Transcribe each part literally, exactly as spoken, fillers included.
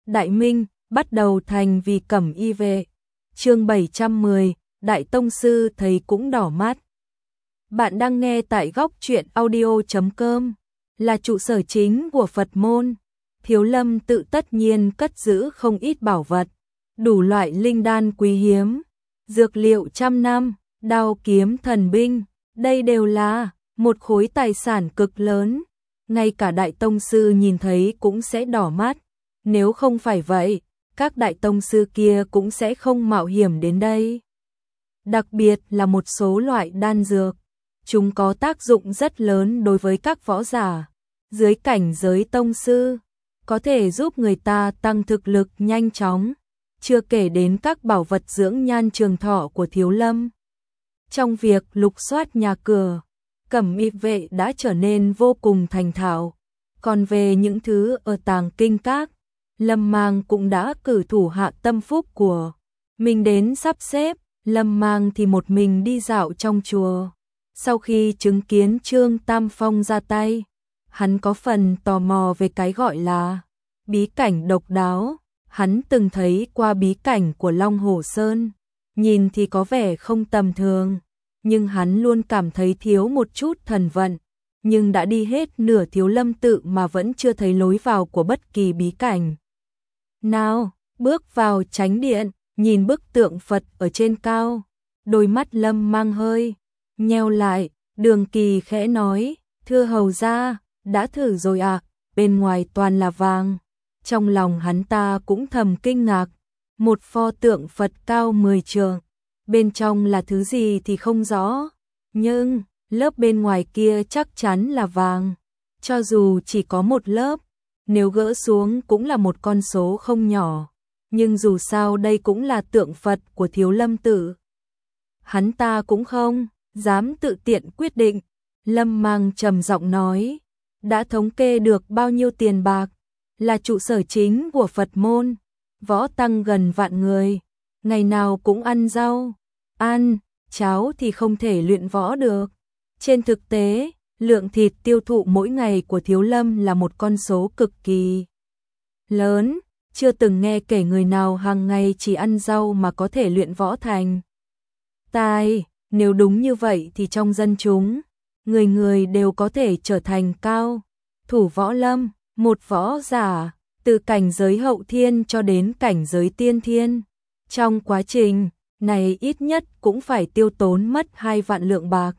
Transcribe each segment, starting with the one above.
Đại Minh, bắt đầu thành vì cẩm y vệ. Chương bảy trăm mười, Đại Tông Sư thấy cũng đỏ mắt. Bạn đang nghe tại góc truyện audio chấm com, là trụ sở chính của Phật môn. Thiếu Lâm tự tất nhiên cất giữ không ít bảo vật, đủ loại linh đan quý hiếm, dược liệu trăm năm, đao kiếm thần binh, đây đều là một khối tài sản cực lớn. Ngay cả Đại Tông Sư nhìn thấy cũng sẽ đỏ mắt, nếu không phải vậy, các Đại Tông Sư kia cũng sẽ không mạo hiểm đến đây. Đặc biệt là một số loại đan dược, chúng có tác dụng rất lớn đối với các võ giả dưới cảnh giới Tông Sư, có thể giúp người ta tăng thực lực nhanh chóng, chưa kể đến các bảo vật dưỡng nhan trường thọ của Thiếu Lâm. Trong việc lục soát nhà cửa, Cẩm y vệ đã trở nên vô cùng thành thạo. Còn về những thứ ở tàng kinh các, Lâm Mang cũng đã cử thủ hạ tâm phúc của mình đến sắp xếp. Lâm Mang thì một mình đi dạo trong chùa. Sau khi chứng kiến Trương Tam Phong ra tay, hắn có phần tò mò về cái gọi là bí cảnh độc đáo. Hắn từng thấy qua bí cảnh của Long Hổ Sơn, nhìn thì có vẻ không tầm thường, nhưng hắn luôn cảm thấy thiếu một chút thần vận. Nhưng đã đi hết nửa Thiếu Lâm tự mà vẫn chưa thấy lối vào của bất kỳ bí cảnh nào. Bước vào chánh điện, nhìn bức tượng Phật ở trên cao, đôi mắt Lâm Mang hơi nheo lại. Đường Kỳ khẽ nói, thưa hầu gia, đã thử rồi à, bên ngoài toàn là vàng. Trong lòng hắn ta cũng thầm kinh ngạc, một pho tượng Phật cao mười trượng, bên trong là thứ gì thì không rõ, nhưng lớp bên ngoài kia chắc chắn là vàng. Cho dù chỉ có một lớp, nếu gỡ xuống cũng là một con số không nhỏ, nhưng dù sao đây cũng là tượng Phật của Thiếu Lâm tự. Hắn ta cũng không dám tự tiện quyết định. Lâm Mang trầm giọng nói, đã thống kê được bao nhiêu tiền bạc, là trụ sở chính của Phật môn, võ tăng gần vạn người, ngày nào cũng ăn rau, ăn cháo thì không thể luyện võ được. Trên thực tế, lượng thịt tiêu thụ mỗi ngày của Thiếu Lâm là một con số cực kỳ lớn, chưa từng nghe kể người nào hàng ngày chỉ ăn rau mà có thể luyện võ thành tài. Nếu đúng như vậy thì trong dân chúng, người người đều có thể trở thành cao thủ võ lâm. Một võ giả, từ cảnh giới hậu thiên cho đến cảnh giới tiên thiên, trong quá trình này ít nhất cũng phải tiêu tốn mất hai vạn lượng bạc.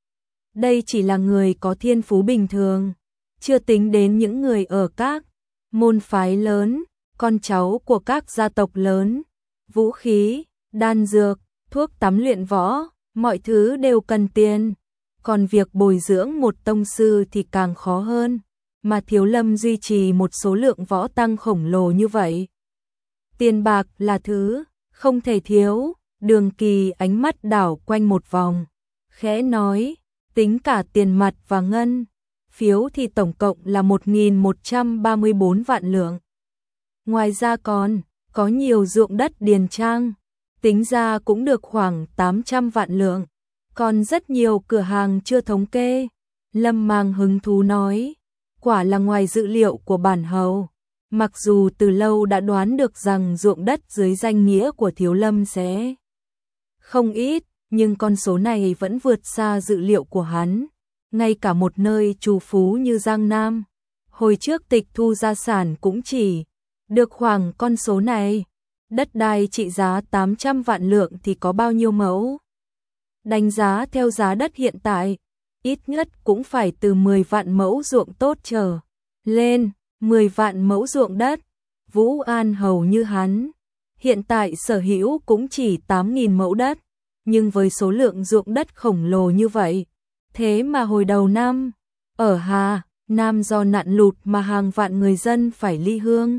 Đây chỉ là người có thiên phú bình thường, chưa tính đến những người ở các môn phái lớn, con cháu của các gia tộc lớn. Vũ khí, đan dược, thuốc tắm luyện võ, mọi thứ đều cần tiền. Còn việc bồi dưỡng một tông sư thì càng khó hơn, mà Thiếu Lâm duy trì một số lượng võ tăng khổng lồ như vậy, tiền bạc là thứ không thể thiếu. Đường Kỳ ánh mắt đảo quanh một vòng, khẽ nói, tính cả tiền mặt và ngân phiếu thì tổng cộng là một nghìn một trăm ba mươi bốn vạn lượng. Ngoài ra còn có nhiều ruộng đất điền trang, tính ra cũng được khoảng tám trăm vạn lượng, còn rất nhiều cửa hàng chưa thống kê. Lâm Mang hứng thú nói, quả là ngoài dự liệu của bản hầu. Mặc dù từ lâu đã đoán được rằng ruộng đất dưới danh nghĩa của Thiếu Lâm sẽ không ít, nhưng con số này vẫn vượt xa dự liệu của hắn. Ngay cả một nơi trù phú như Giang Nam, hồi trước tịch thu gia sản cũng chỉ được khoảng con số này. Đất đai trị giá tám trăm vạn lượng thì có bao nhiêu mẫu? Đánh giá theo giá đất hiện tại, ít nhất cũng phải từ mười vạn mẫu ruộng tốt trở lên. mười vạn mẫu ruộng đất, Vũ An hầu như hắn hiện tại sở hữu cũng chỉ tám nghìn mẫu đất, nhưng với số lượng ruộng đất khổng lồ như vậy, thế mà hồi đầu năm, ở Hà Nam do nạn lụt mà hàng vạn người dân phải ly hương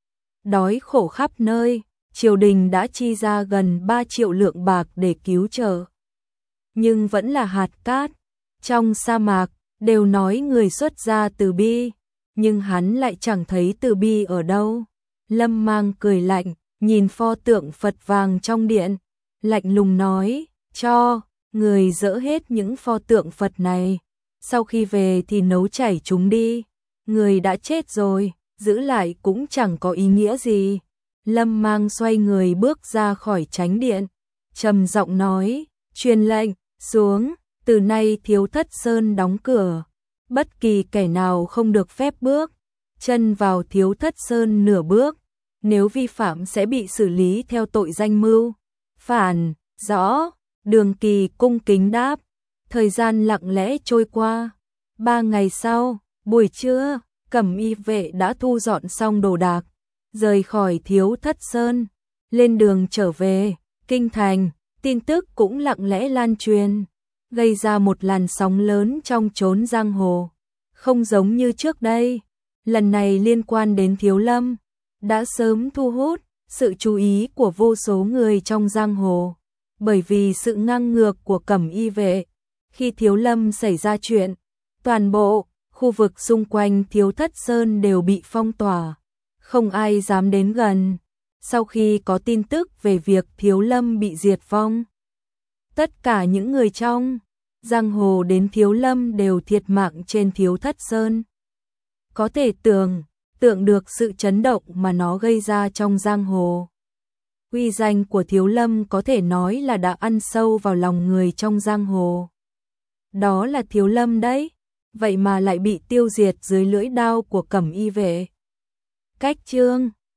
đói khổ khắp nơi, triều đình đã chi ra gần ba triệu lượng bạc để cứu trợ. Nhưng vẫn là hạt cát trong sa mạc. Đều nói người xuất gia từ bi, nhưng hắn lại chẳng thấy từ bi ở đâu. Lâm Mang cười lạnh, nhìn pho tượng Phật vàng trong điện, lạnh lùng nói, cho người dỡ hết những pho tượng Phật này, sau khi về thì nấu chảy chúng đi. Người đã chết rồi, giữ lại cũng chẳng có ý nghĩa gì. Lâm Mang xoay người bước ra khỏi chánh điện, trầm giọng nói, truyền lệnh, xuống, từ nay Thiếu Thất Sơn đóng cửa, bất kỳ kẻ nào không được phép bước chân vào Thiếu Thất Sơn nửa bước, nếu vi phạm sẽ bị xử lý theo tội danh mưu phản. Rõ. Đường Kỳ cung kính đáp. Thời gian lặng lẽ trôi qua. Ba ngày sau, buổi trưa, Cẩm Y vệ đã thu dọn xong đồ đạc, rời khỏi Thiếu Thất Sơn, lên đường trở về kinh thành. Tin tức cũng lặng lẽ lan truyền, gây ra một làn sóng lớn trong chốn giang hồ. Không giống như trước đây, lần này liên quan đến Thiếu Lâm, đã sớm thu hút sự chú ý của vô số người trong giang hồ, bởi vì sự ngang ngược của Cẩm Y vệ. Khi Thiếu Lâm xảy ra chuyện, toàn bộ khu vực xung quanh Thiếu Thất Sơn đều bị phong tỏa, không ai dám đến gần. Sau khi có tin tức về việc Thiếu Lâm bị diệt vong, tất cả những người trong giang hồ đến Thiếu Lâm đều thiệt mạng trên Thiếu Thất Sơn. Có thể tưởng tượng được sự chấn động mà nó gây ra trong giang hồ. Uy danh của Thiếu Lâm có thể nói là đã ăn sâu vào lòng người trong giang hồ. Đó là Thiếu Lâm đấy, vậy mà lại bị tiêu diệt dưới lưỡi đao của Cẩm Y vệ. Cách chương